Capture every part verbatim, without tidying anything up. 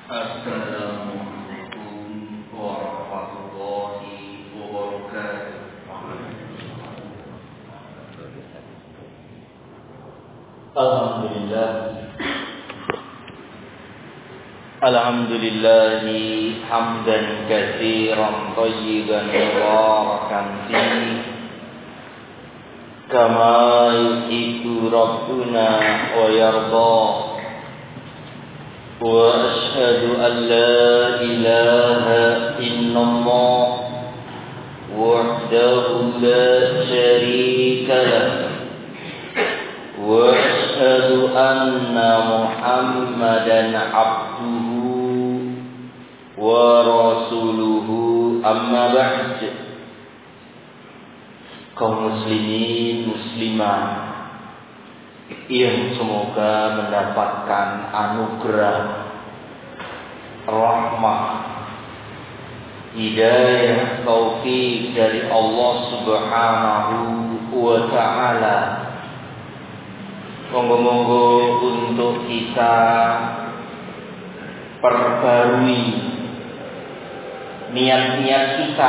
Assalamualaikum warahmatullahi wabarakatuh. Alhamdulillah Alhamdulillah hamdan katsiran thayyiban mubarakan fihi kama yuhibbu rabbuna wa yarda. Wa ashhadu an la ilaha illallah wahdahu la syarika lah wa ashhadu anna Muhammadan abduhu wa rasuluhu, amma ba'd. Kaum muslimin muslimah yang semoga mendapatkan anugerah, rahmah, hidayah, taufik dari Allah Subhanahu wa ta'ala. Monggo-monggo untuk kita perbarui niat-niat kita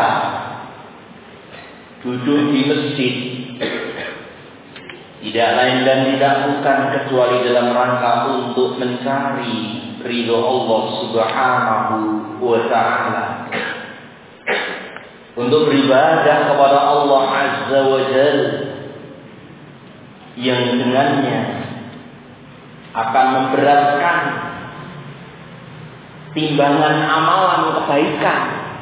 duduk di masjid, tidak lain dan tidak bukan kecuali dalam rangka untuk mencari ridho Allah Subhanahu wa ta'ala, untuk beribadah kepada Allah Azza wa Jalla, yang dengannya akan memberatkan timbangan amalan kebaikan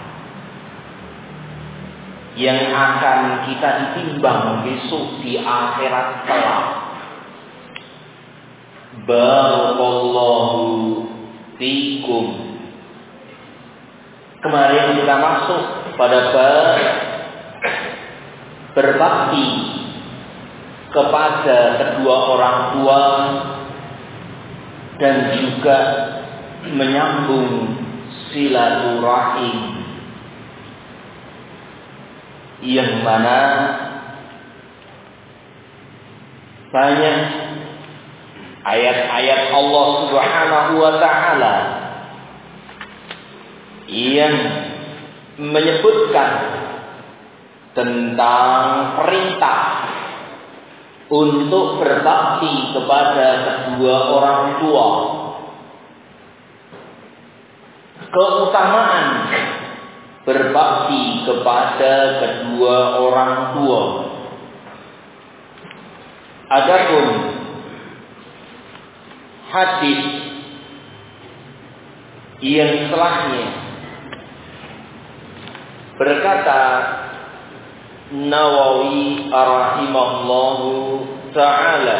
yang akan kita ditimbang besok di akhirat kelak. Barakallahu fikum. Kemarin kita masuk pada bab berbakti kepada kedua orang tua dan juga menyambung silaturahim, yang mana banyak ayat-ayat Allah Subhanahu wa ta'ala yang menyebutkan tentang perintah untuk berbakti kepada kedua orang tua, keutamaan berbakti kepada kedua orang tua. Adapun hadis yang setelahnya berkata Nawawi rahimahullahu ta'ala,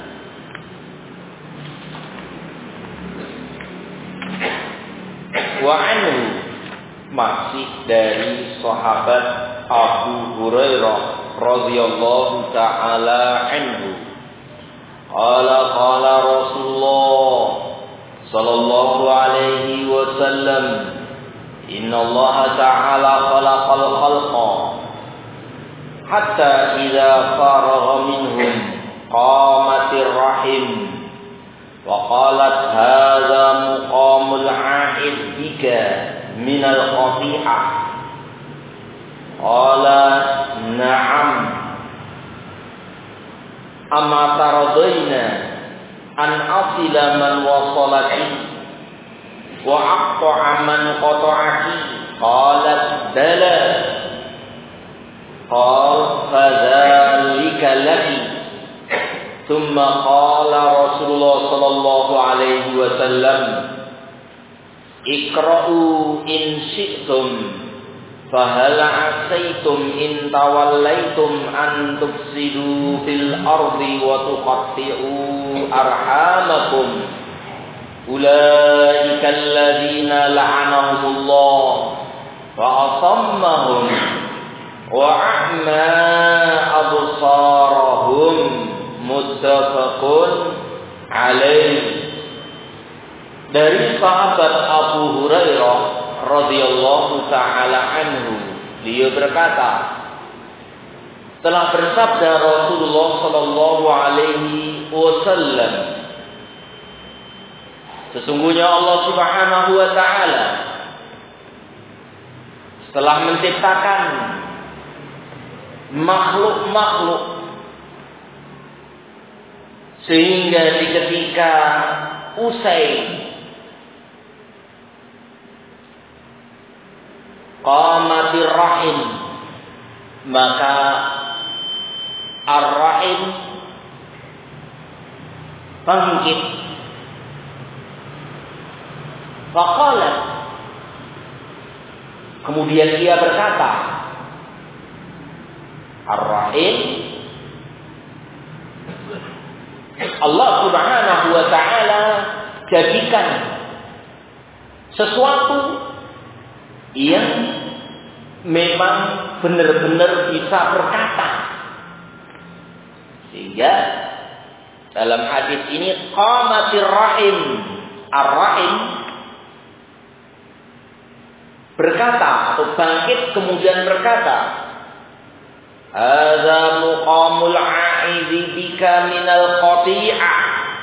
wa anhu, masih dari sahabat Abu Hurairah radhiyallahu ta'ala anhu, qala qala Rasulullah sallallahu alaihi wasallam, inna Allah ta'ala khalaqal khalqa hatta idza faragha minhum qamatir rahim wa qalat hadza muqamul 'ahid bika minal qati'ah. Qala na'am, amma taradayna an asila man wasalaki wa aqta'a man qata'aki. Qalat bala. Qal fadzalika laki. Thumma qala Rasulullah sallallahu alaihi wasallam, iqra'u in syi'tum fahal 'asaitum in tawallaitum an tufsidu fil ardi wa tuqatti'u arhamakum. Ulaika alladziina la'anahumullah fa asammahum wa a'ma absarahum. Muttafaqun alaih. Dari sahabat Abu Hurairah radhiyallahu ta'ala anhu, beliau berkata, telah bersabda Rasulullah sallallahu alaihi wasallam, Sesungguhnya Allah Subhanahu wa ta'ala setelah menciptakan makhluk-makhluk, sehingga di ketika usai qamatir rahim, maka ar-rahim bangkit. Faqalat, kemudian ia berkata, ar-rahim, Allah Subhanahu wa ta'ala jadikan sesuatu yang memang benar-benar bisa berkata. Sehingga dalam hadis ini qamatir rahim, ar-rahim berkata atau bangkit kemudian berkata, hadza muqamul a'izi bika minal qati'ah.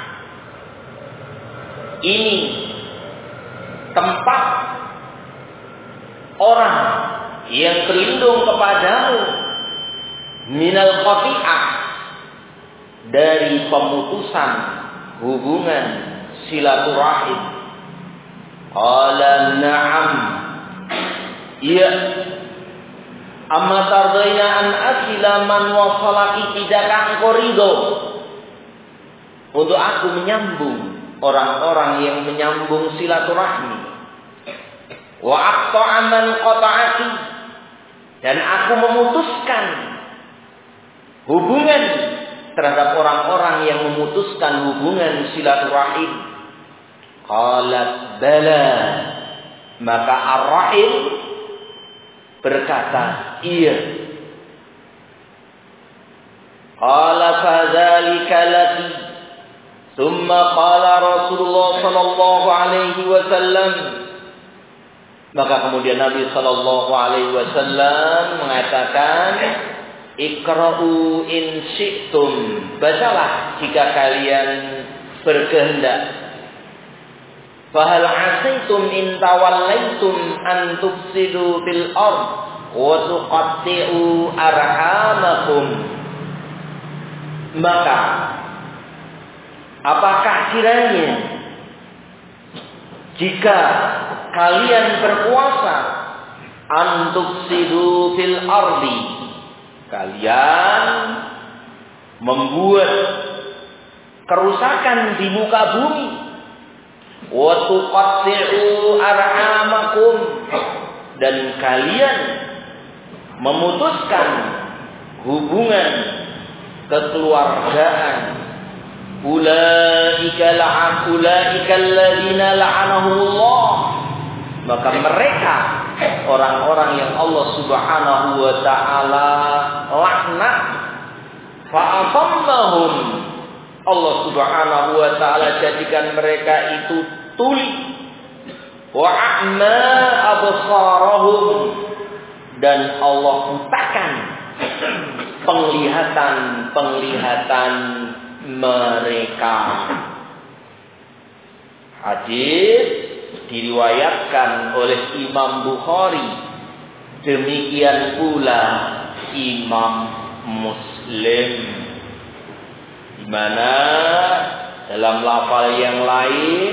Ini tempat orang yang berlindung kepadamu minal qati'ah, dari pemutusan hubungan silaturahim. Qala na'am, iya. Amma tardaina an asila man wasalaki, tidakkah engkau ridho untuk aku menyambung orang-orang yang menyambung silaturahmi? Wa aqta'a man qata'aki, dan aku memutuskan hubungan terhadap orang-orang yang memutuskan hubungan silaturahim. Qalat bala, maka ar-rahim berkata, iya. Qala fadzalika laki. Tsumma qala Rasulullah sallallahu alaihi wasallam, maka kemudian Nabi sallallahu alaihi wasallam mengatakan, iqra'u in syi'tum, bacalah jika kalian berkehendak. Fahal asaitum in tawallaitum an tufsidu fil ard wa tuqatti'u arhamakum. Maka apakah kiranya jika kalian berkuasa an tufsidu fil ardi, kalian membuat kerusakan di muka bumi, wa tuqatti'u arhamakum, dan kalian memutuskan hubungan kekeluargaan, ulaika la'an ulaika alladziina la'anahumullah, maka mereka orang-orang yang Allah Subhanahu wa ta'ala laknat. Fa'asammahum, Allah Subhanahu wa ta'ala jadikan mereka itu tuli. Wa a'ma absarahum, dan Allah butakan penglihatan-penglihatan mereka. Hadis diriwayatkan oleh Imam Bukhari, demikian pula Imam Muslim, di mana dalam lafal yang lain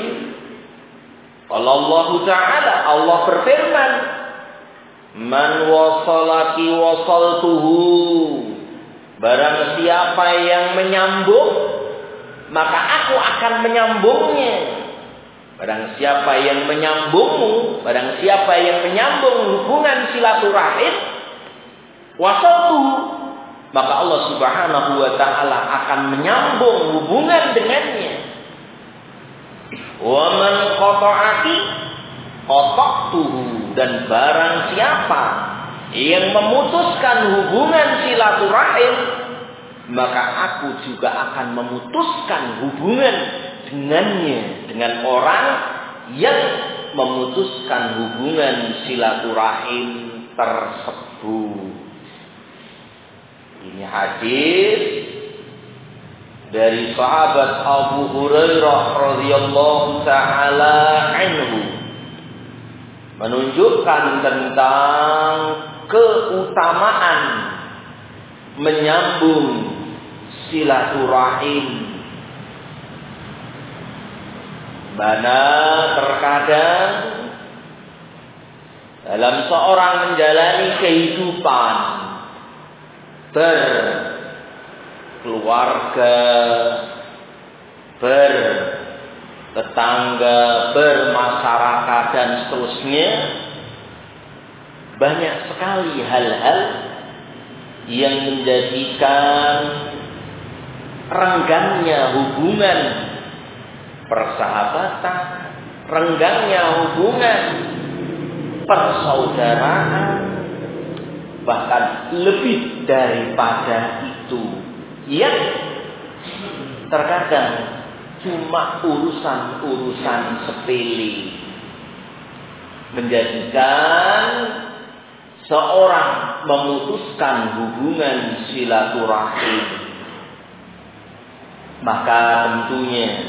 Allah Ta'ala, Allah berfirman, man wasalaki wasaltuhu, barang siapa yang menyambung maka aku akan menyambungnya. Barang siapa yang menyambungmu, barang siapa yang menyambung hubungan silaturahim, wasaltuhu, maka Allah Subhanahu wa ta'ala akan menyambung hubungan dengannya. Wa man qata'aki qata'tuhu, dan barang siapa yang memutuskan hubungan silaturahim, maka aku juga akan memutuskan hubungan dengannya, dengan orang yang memutuskan hubungan silaturahim tersebut. Ini hadis dari sahabat Abu Hurairah radhiyallahu taala anhu menunjukkan tentang keutamaan menyambung silaturahim. Mana terkadang dalam seorang menjalani kehidupan berkeluarga, bertetangga, bermasyarakat dan seterusnya, banyak sekali hal-hal yang menjadikan renggangnya hubungan persahabatan, renggangnya hubungan persaudaraan, bahkan lebih daripada itu, yang terkadang cuma urusan-urusan sepele, menjadikan seorang memutuskan hubungan silaturahim. Maka tentunya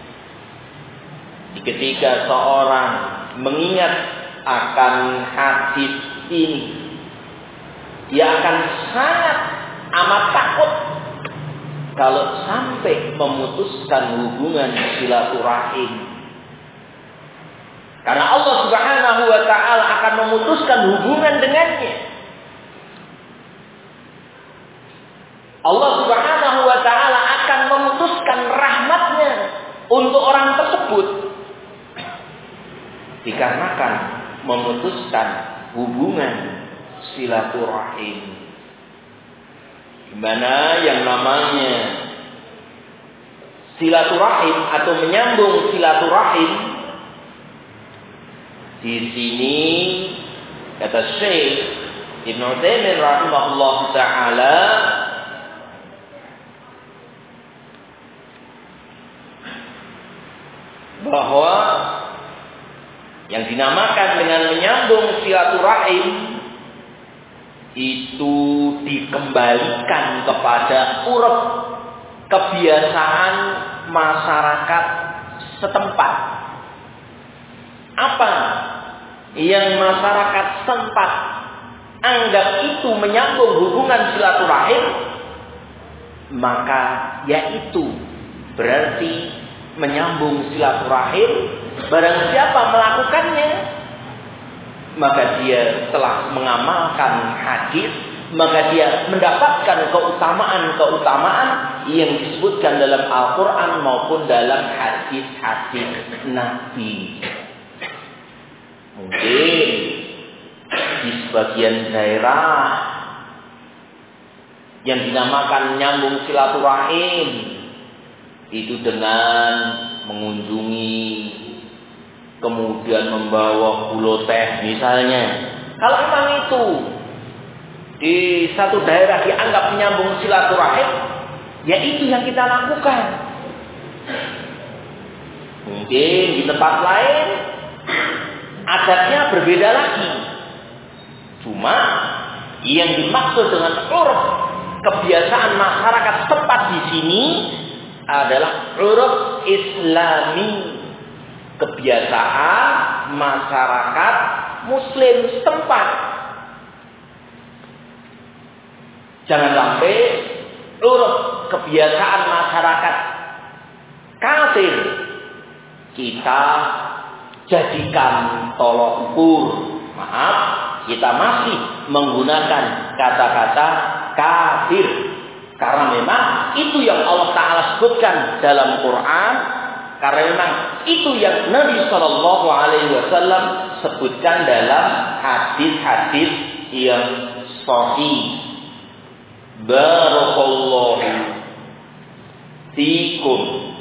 ketika seorang mengingat akan hadis ini, dia akan sangat amat takut kalau sampai memutuskan hubungan silaturahim. Karena Allah Subhanahu wa taala akan memutuskan hubungan dengannya. Allah Subhanahu wa taala akan memutuskan rahmatnya untuk orang tersebut, dikarenakan memutuskan hubungan silaturahim. Di mana yang namanya silaturahim atau menyambung silaturahim, di sini kata Syekh Ibnu Utsaimin rahimahullah taala, bahwa yang dinamakan dengan menyambung silaturahim itu dikembalikan kepada uruf kebiasaan masyarakat setempat. Apa yang masyarakat setempat anggap itu menyambung hubungan silaturahim, maka yaitu berarti menyambung silaturahim. Barang siapa melakukannya, maka dia telah mengamalkan hadis, maka dia mendapatkan keutamaan-keutamaan yang disebutkan dalam Al-Quran maupun dalam hadis-hadis Nabi. Mungkin di sebagian daerah yang dinamakan nyambung silaturahim itu dengan mengunjungi, kemudian membawa bulo teh misalnya. Kalau memang itu di satu daerah dianggap menyambung silaturahim, ya itu yang kita lakukan. Mungkin di tempat lain adatnya berbeda lagi. Cuma yang dimaksud dengan uruf kebiasaan masyarakat setempat di sini adalah uruf Islami, kebiasaan masyarakat Muslim setempat. Jangan sampai uruf kebiasaan masyarakat kafir kita jadikan tolok ukur. Maaf, kita masih menggunakan kata-kata kafir, karena memang itu yang Allah Ta'ala sebutkan dalam Quran, karena memang itu yang Nabi Shallallahu Alaihi Wasallam sebutkan dalam hadis-hadis yang sahih. Barakallahu fikum.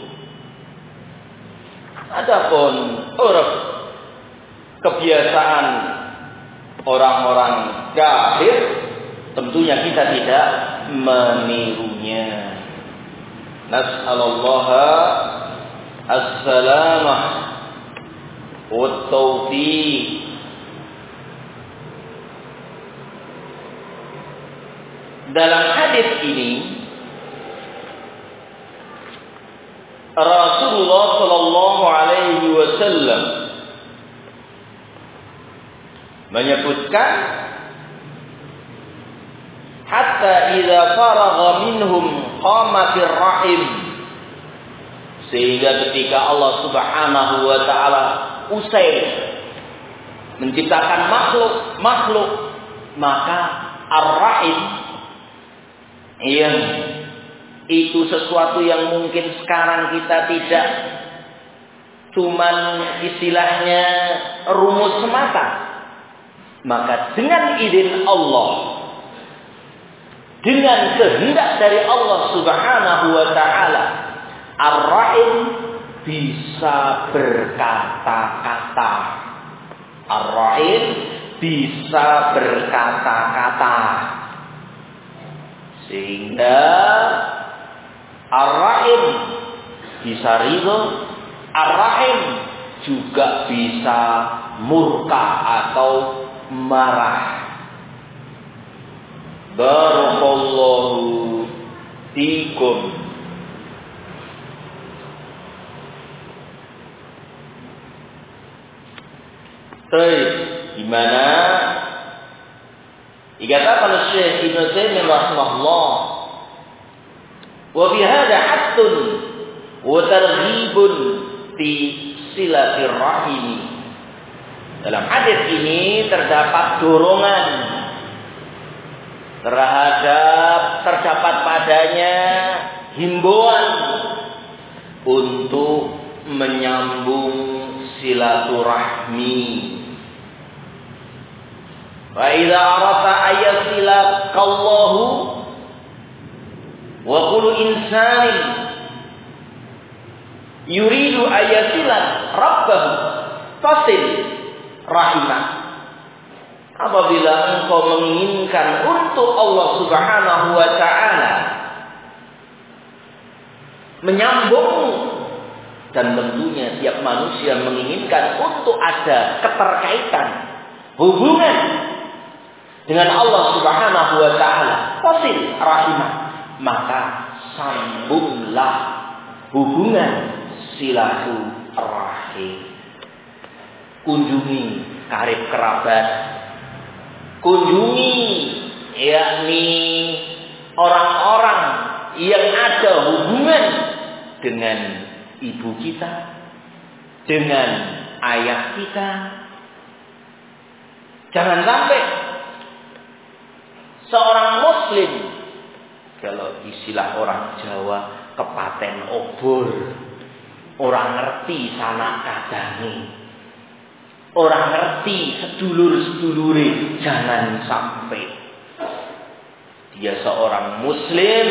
Adapun uruf kebiasaan orang-orang kafir, tentunya kita tidak menirunya. Nas'alallah as-salamah wa taufiq. Dalam hadis ini Rasulullah Shallallahu Alaihi Wasallam menyebutkan, hatta idza faragha minhum qamatir rahim, sehingga ketika Allah Subhanahu wa taala usai menciptakan makhluk-makhluk, maka ar-rahim yang itu sesuatu yang mungkin sekarang kita tidak cuman istilahnya rumus semata, maka dengan izin Allah, dengan kehendak dari Allah Subhanahu wa taala, ar-rahim bisa berkata-kata. Ar-rahim bisa berkata-kata. Sehingga ar-rahim bisa ridho, ar-rahim juga bisa murka atau marah. Barakallahu fikum. Baik, gimana? Dikatakan oleh Syekh Ibnu Taimiyah rahimahullah, wa fi hadza hattun wa targhibun fi silaturrahim. Dalam hadis ini terdapat dorongan terhadap terdapat padanya himbauan untuk menyambung silaturahmi. Wa idza arata ayasilakallahu wa kullu insanin yuridu ayasilat rabbahu fasil rahimah. Apabila engkau menginginkan untuk Allah Subhanahu wa taala menyambung, dan tentunya tiap manusia menginginkan untuk ada keterkaitan hubungan dengan Allah Subhanahu wa taala, fasil rahimah, maka sambunglah hubungan silaturahim. Kunjungi karib kerabat, kunjungi yakni orang-orang yang ada hubungan dengan ibu kita, dengan ayah kita. Jangan sampai seorang muslim, kalau istilah orang Jawa, kepaten obor, orang ngerti sanak kadangi, orang ngerti sedulur-sedulure. Jangan sampai dia seorang muslim,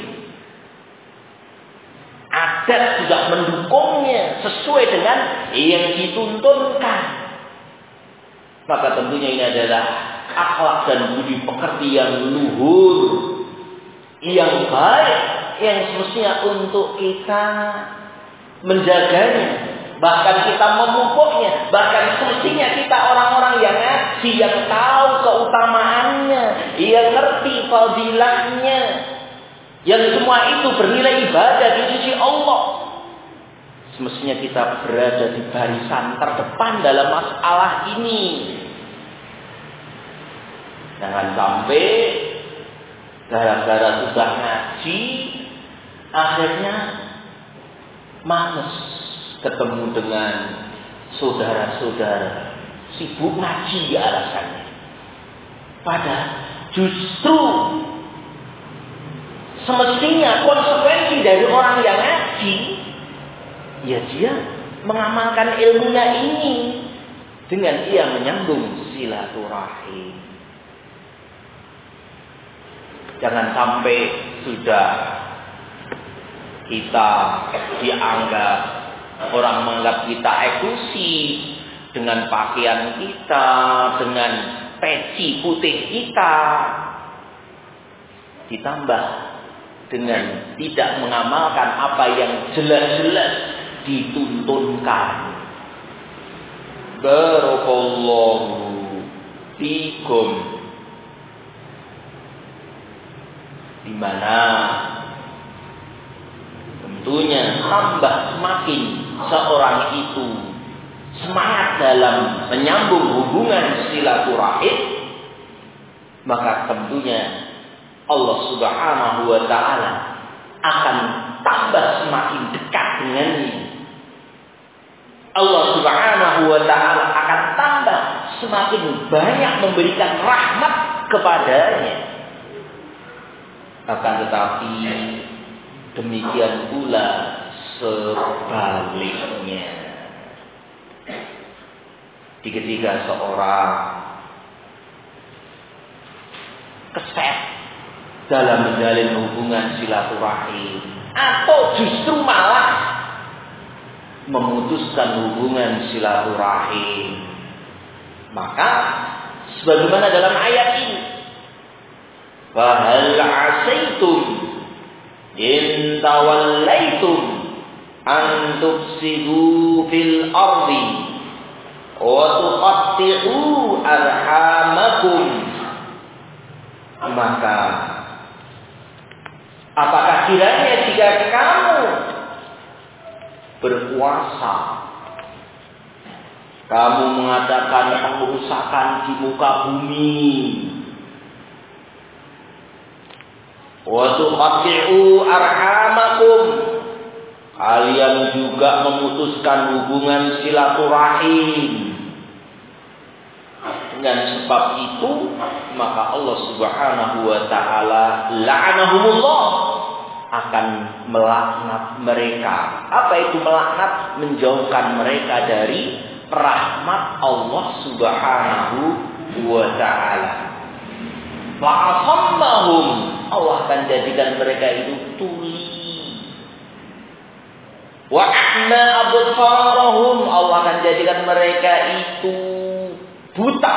adat sudah mendukungnya sesuai dengan yang dituntunkan, maka tentunya ini adalah akhlak dan budi pekerti yang luhur, yang baik, yang semestinya untuk kita menjaganya, bahkan kita memupuknya. Bahkan semestinya kita orang-orang yang ngaji, yang tahu keutamaannya, yang ngerti fadilahnya, yang semua itu bernilai ibadah di sisi Allah. Semestinya kita berada di barisan terdepan dalam masalah ini. Jangan sampai gara-gara sudah ngaji, akhirnya males ketemu dengan saudara-saudara, sibuk ngaji alasannya. Padahal justru semestinya konsekuensi dari orang yang ngaji, ya dia mengamalkan ilmunya ini dengan ia menyambung silaturahim. Jangan sampai sudah kita dianggap, orang menganggap kita eksklusi dengan pakaian kita, dengan peci putih kita, ditambah dengan tidak mengamalkan apa yang jelas-jelas dituntunkan. Barakallahu fikum. Di mana tentunya tambah semakin seorang itu semangat dalam menyambung hubungan silaturahim, maka tentunya Allah Subhanahu wa taala akan tambah semakin dekat dengannya. Allah Subhanahu wa taala akan tambah semakin banyak memberikan rahmat kepadanya. Akan tetapi demikian pula sebaliknya. Di ketika seorang keset dalam menjalin hubungan silaturahim, atau justru malah memutuskan hubungan silaturahim, maka sebagaimana dalam ayat ini, fahal asaitum in tawallaitum an tufsidu fil ardi wa tuqatti'u arhamakum. Maka apakah kiranya jika kamu berkuasa, kamu mengadakan pengerusakan di muka bumi, wa tuqatti'u arhamakum, kalian juga memutuskan hubungan silaturahim. Dengan sebab itu, maka Allah Subhanahu wa taala la'anahumullah, akan melaknat mereka. Apa itu melaknat? Menjauhkan mereka dari rahmat Allah Subhanahu wa taala. Fa'asammahum, Allah akan jadikan mereka itu tuli. Wa ahna absarahum, Allah akan jadikan mereka itu buta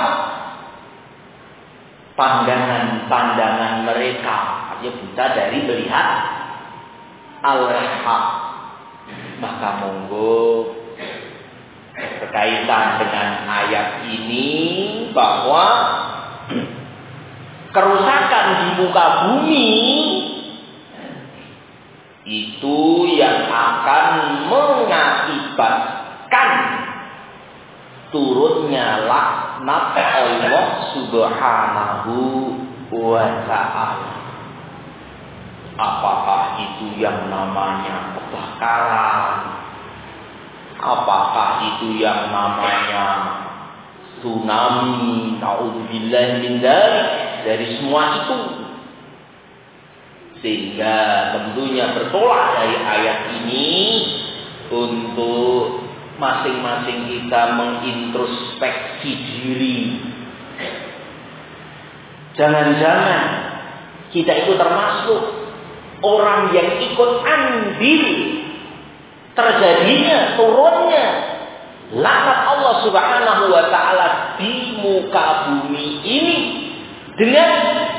pandangan-pandangan mereka, artinya buta dari melihat al-haq. Maka monggo berkaitan dengan ayat ini bahwa kerusakan di muka bumi itu yang akan mengakibatkan turunnya laknat Allah Subhanahu wa ta'ala. Apakah itu yang namanya kebakaran? Apakah itu yang namanya tsunami? Na'udzubillah min dzalik. Dari semua itu, sehingga tentunya bertolak dari ayat ini untuk masing-masing kita mengintrospeksi diri. Jangan-jangan kita itu termasuk orang yang ikut andil terjadinya turunnya laknat Allah Subhanahu wa taala di muka bumi ini dengan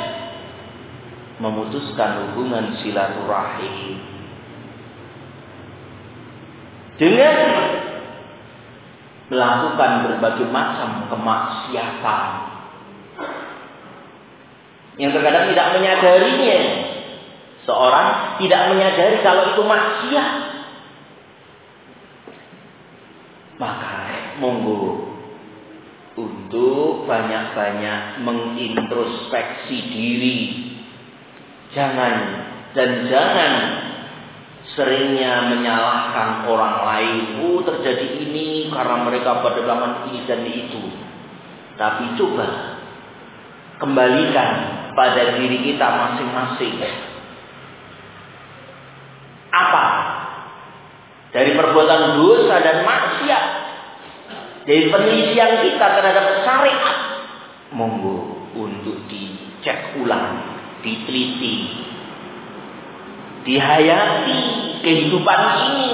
memutuskan hubungan silaturahim, dengan melakukan berbagai macam kemaksiatan yang terkadang tidak menyadarinya. Seorang tidak menyadari kalau itu maksiat. Maka monggo untuk banyak-banyak mengintrospeksi diri. Jangan dan jangan seringnya menyalahkan orang lain. Oh, terjadi ini karena mereka pada zaman ini dan itu. Tapi coba kembalikan pada diri kita masing-masing. Apa dari perbuatan dosa dan maksiat, dari penelitian kita terhadap syariat, monggo untuk dicek ulang, diteliti, dihayati kehidupan ini.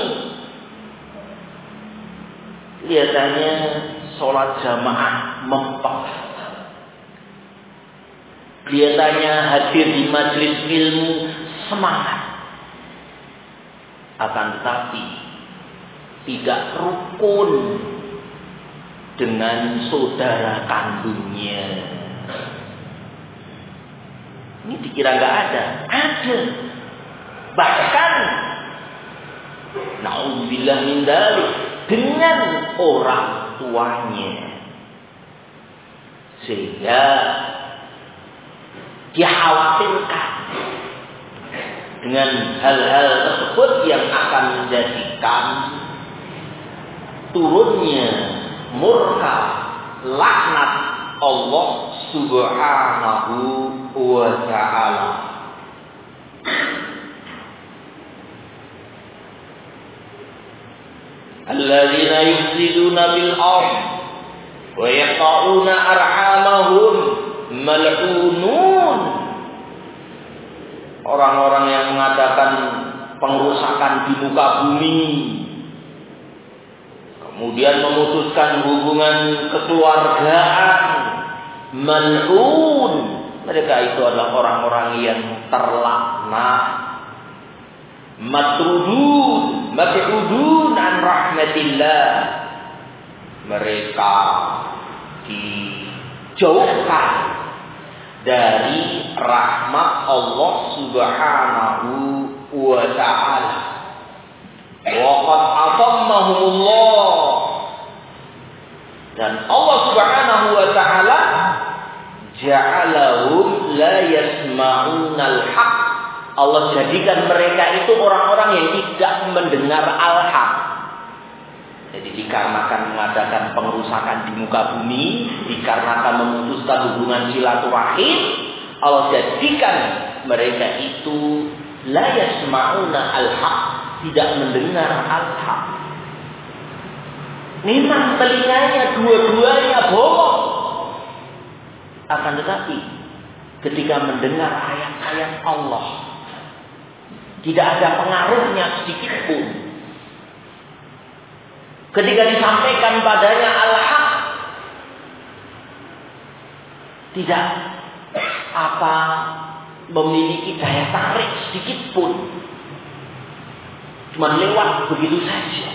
Kelihatannya sholat jamaah mempek, kelihatannya hadir di majelis ilmu semangat, akan tetapi tidak rukun dengan saudara kandungnya. Ini dikira nggak ada, ada. Bahkan Na'udzubillah min dzalik, dengan orang tuanya. Sehingga dikhawatirkan dengan hal-hal tersebut yang akan menjadikan turunnya murka laknat Allah Subhanahu wa ta'ala. Alladzina yufsiduna bil ardh wa yaqta'una arhamahum mal'unun. Orang-orang yang mengadakan pengrusakan di muka bumi, kemudian memutuskan hubungan kekeluargaan, mal'un. Mereka itu adalah orang-orang yang terlaknat, matrudun, mab'udun an rahmatillah. Mereka dijauhkan dari rahmat Allah Subhanahu wa ta'ala. Wa qad atammahumullah, dan Allah Subhanahu wa ta'ala ja'alahum la yasma'unal haq. Allah jadikan mereka itu orang-orang yang tidak mendengar al-haq. Jadi dikarenakan mengadakan pengrusakan di muka bumi, dikarenakan memutuskan hubungan silaturahim, Allah jadikan mereka itu la yasma'una al-haq, tidak mendengar al-haq. Memang telinganya dua-duanya bohong. Akan tetapi ketika mendengar ayat-ayat Allah, tidak ada pengaruhnya sedikit pun. Ketika disampaikan padanya al-haq, tidak apa memiliki daya tarik sedikit pun. Cuma lewat begitu saja.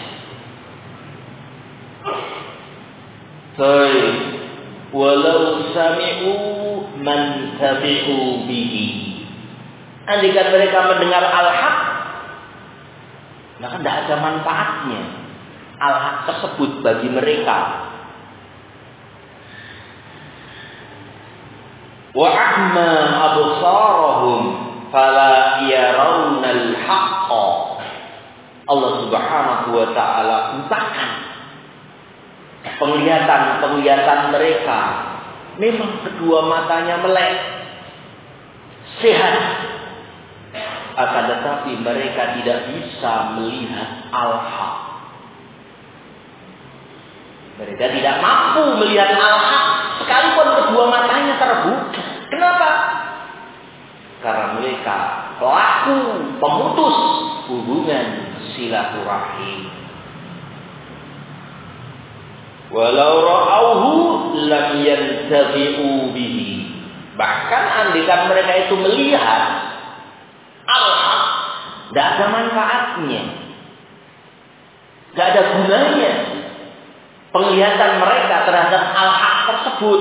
Baik, walau sami'u man tabi'u bihi. Andaikan mereka mendengar al-haq, maka tidak ada manfaatnya al-haq tersebut bagi mereka. Wa ahma absarahum fala yarawnal haqqa. Allah Subhanahu wa ta'ala butakan penglihatan-penglihatan mereka. Memang kedua matanya melek, sehat, akan tetapi mereka tidak bisa melihat al-haq. Mereka tidak mampu melihat al-haq sekalipun kedua matanya terbuka. Kenapa? Karena mereka pelaku pemutus hubungan silaturahim. Walau ra'auhu lam yantafi'u bihi. Bahkan andaikan mereka itu melihat al-haq, tidak ada manfaatnya, tidak ada gunanya penglihatan mereka terhadap al-haq tersebut.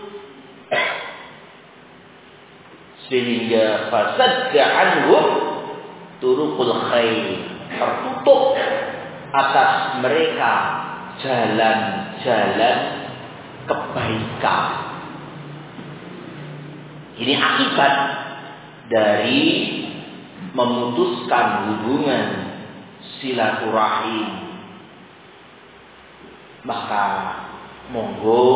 Sehingga fasadda anhum turuqul khair, tertutup atas mereka jalan-jalan kebaikan. Ini akibat dari memutuskan hubungan silaturahim. Maka monggo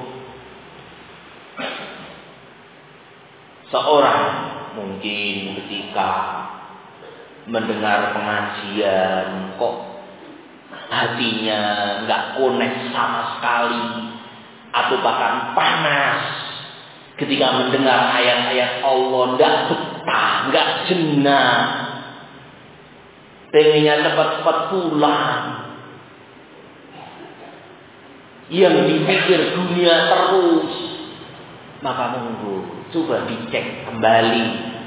seorang mungkin ketika mendengar pengajian kok hatinya nggak connect sama sekali, atau bahkan panas ketika mendengar ayat-ayat Allah, nggak betah, nggak jenak, pengennya cepat-cepat pulang, yang dipikir dunia terus, maka monggo coba dicek kembali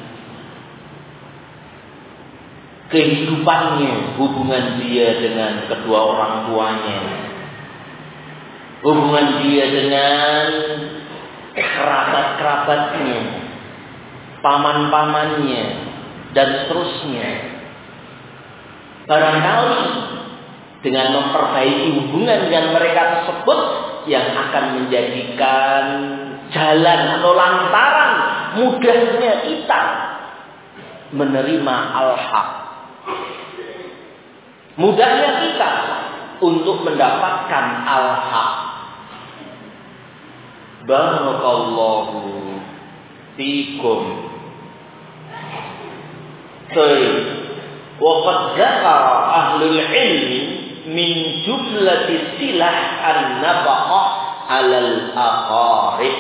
kehidupannya, hubungan dia dengan kedua orang tuanya, hubungan dia dengan kerabat-kerabatnya, paman-pamannya, dan seterusnya. barangkali dengan memperbaiki hubungan dengan mereka tersebut yang akan menjadikan jalan atau lantaran mudahnya kita menerima al-haq. Mudahnya kita untuk mendapatkan al-haq. Barakallahu fikum. Baik. Wa qad dzakara ahlul ilmi min jumlati silah an-nafaqah 'alal aqarib.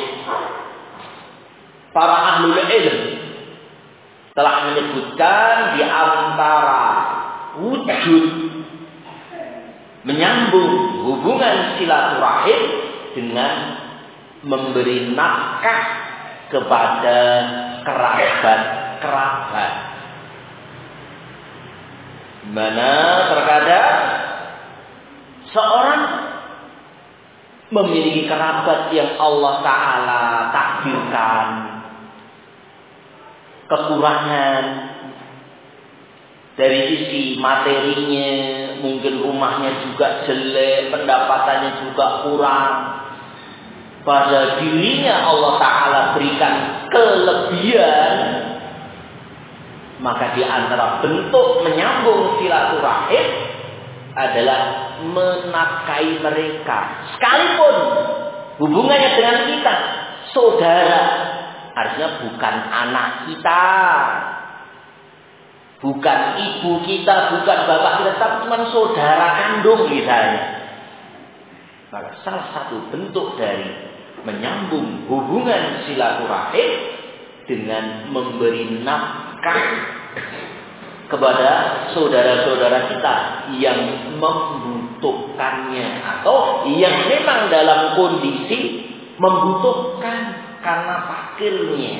Para ahlul ilmi telah menyebutkan di antara wujud menyambung hubungan silaturahim dengan memberi nafkah kepada kerabat-kerabat. Mana terkadang seorang memiliki kerabat yang Allah Ta'ala takdirkan kekurangan dari sisi materinya, mungkin rumahnya juga jelek, pendapatannya juga kurang. Pada dirinya Allah Ta'ala berikan kelebihan, maka di antara bentuk menyambung silaturahim adalah menafkahi mereka. Sekalipun hubungannya dengan kita saudara, artinya bukan anak kita, bukan ibu kita, bukan bapak kita, tapi cuma saudara kandung misalnya. Maka salah satu bentuk dari menyambung hubungan silaturahim dengan memberi nafkah kepada saudara-saudara kita yang membutuhkannya atau yang memang dalam kondisi membutuhkan karena fakirnya.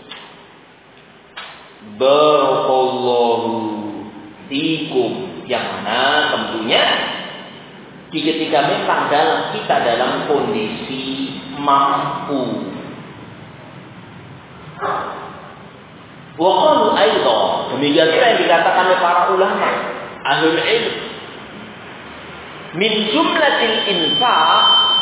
Barakallahu fikum, yang mana tentunya ketika memang dalam kita dalam kondisi mampu. Wa qalu aidan, demikian juga yang dikatakan oleh para ulama ahlul ilm, min jumlatil infaq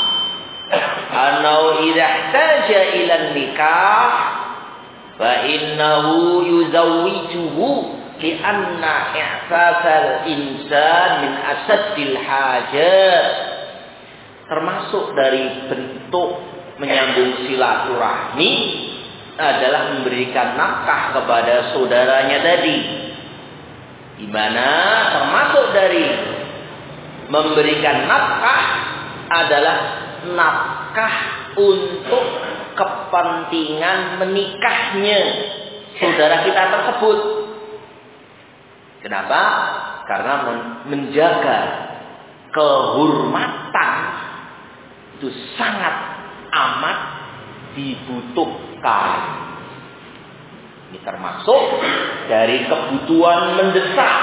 annahu idza ihtaja ila nikah fa innahu yuzawwijuhu li anna ihsasal insan min asaddil hajat. Termasuk dari bentuk menyambung silaturahmi adalah memberikan nafkah kepada saudaranya tadi, di mana termasuk dari memberikan nafkah adalah nafkah untuk kepentingan menikahnya saudara kita tersebut. Kenapa? Karena menjaga kehormatan itu sangat amat dibutuhkan. Ini termasuk dari kebutuhan mendesak.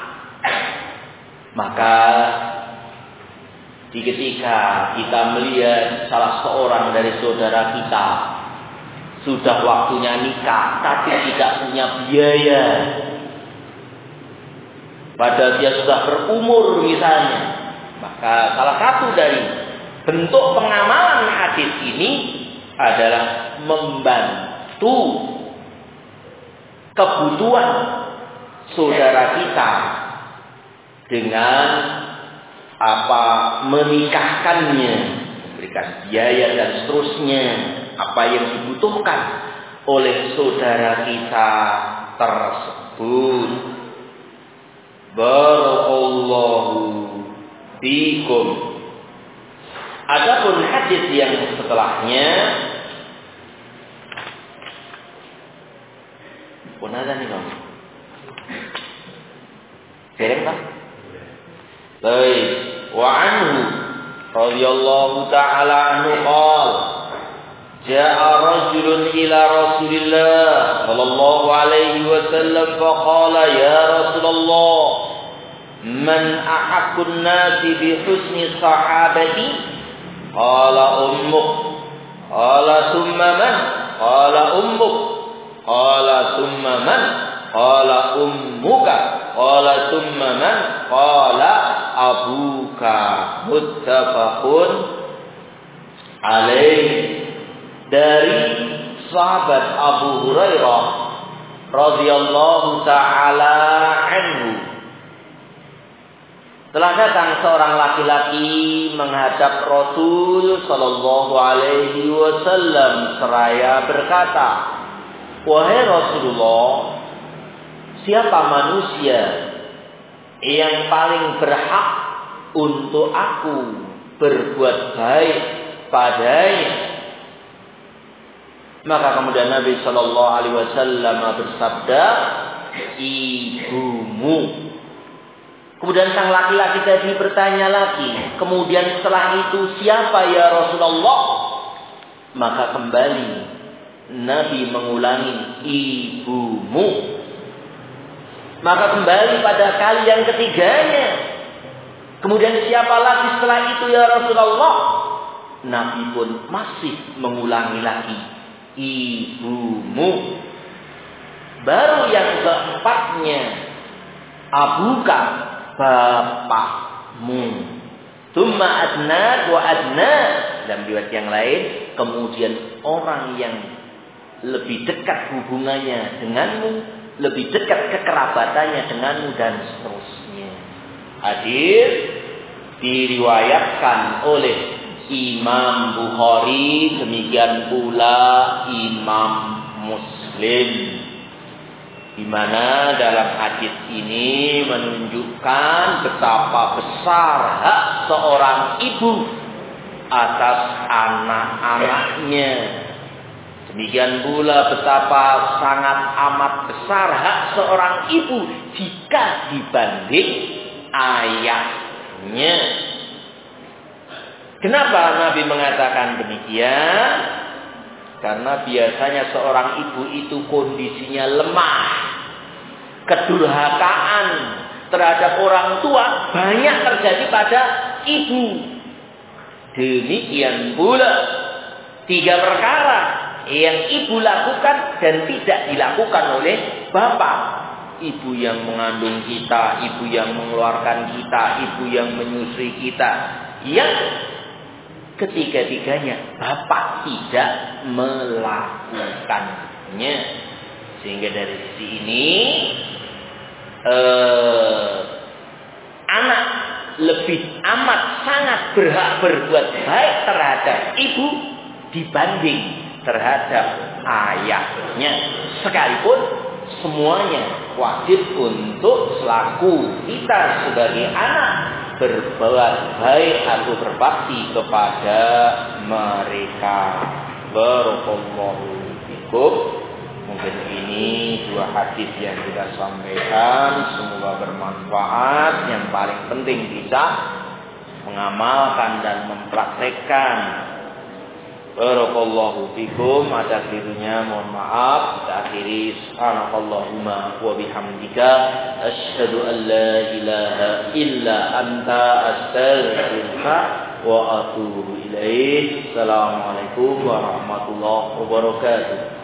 Maka di ketika kita melihat salah seorang dari saudara kita sudah waktunya nikah tapi tidak punya biaya, padahal dia sudah berumur misalnya, maka salah satu dari bentuk pengamalan hadis ini adalah membantu kebutuhan saudara kita dengan apa menikahkannya, memberikan biaya dan seterusnya, apa yang dibutuhkan oleh saudara kita tersebut. Barakallahu fikum. Adapun hadis yang setelahnya, pun ada nih kamu. Kirim tak? Baik. Wa anhu radhiyallahu ta'ala anhu qala ja'a rajulun ila Rasulillah sallallahu alaihi wasallam faqala ya Rasulullah man ahaqqun nasi bi husni sahabati qala ummuk qala thumma man qala ummuk qala thumma man Qala ummuka. Qala thumma man? Qala abuka. Muttafaqun alaih. Dari sahabat Abu Hurairah radhiyallahu taala anhu, telah datang seorang laki-laki menghadap Rasul sallallahu alaihi wasallam seraya berkata, "Wahai Rasulullah, siapa manusia yang paling berhak untuk aku berbuat baik padanya?" Maka kemudian Nabi sallallahu alaihi wasallam bersabda, "Ibumu." Kemudian sang laki-laki tadi bertanya lagi, "Kemudian setelah itu siapa ya Rasulullah?" Maka kembali Nabi mengulangi, "Ibumu." Maka kembali pada kali yang ketiganya, "Kemudian siapa lagi setelah itu ya Rasulullah?" Nabi pun masih mengulangi lagi, "Ibumu." Baru yang keempatnya, "Abuka," bapakmu. Tsumma adna wa adna. Dalam riwayat yang lain, kemudian orang yang lebih dekat hubungannya denganmu, lebih dekat kekerabatannya denganmu, dan seterusnya. Hadis diriwayatkan oleh Imam Bukhari, demikian pula Imam Muslim, di mana dalam hadis ini menunjukkan betapa besar hak seorang ibu atas anak-anaknya. Demikian pula betapa sangat amat besar hak seorang ibu jika dibanding ayahnya. Kenapa Nabi mengatakan demikian? Karena biasanya seorang ibu itu kondisinya lemah. Kedurhakaan terhadap orang tua banyak terjadi pada ibu. Demikian pula tiga perkara yang ibu lakukan dan tidak dilakukan oleh bapak. Ibu yang mengandung kita, ibu yang mengeluarkan kita, ibu yang menyusui kita. Yang ketiga-tiganya bapak tidak melakukannya. Sehingga dari sisi ini eh, anak lebih amat sangat berhak berbuat baik terhadap ibu dibanding terhadap ayahnya. Sekalipun semuanya wajib untuk selaku kita sebagai anak berbuat baik atau berbakti kepada mereka. Barakallahu fikum. Mungkin ini dua hadis yang kita sampaikan, semoga bermanfaat. Yang paling penting bisa mengamalkan dan mempraktekkan. Barakallahu fikum. Ada kelirunya mohon maaf. Kita akhiri, subhanakallahumma wa bihamdika asyhadu an la ilaha illa anta astaghfiruka wa atubu ilaik. Assalamualaikum warahmatullahi wabarakatuh.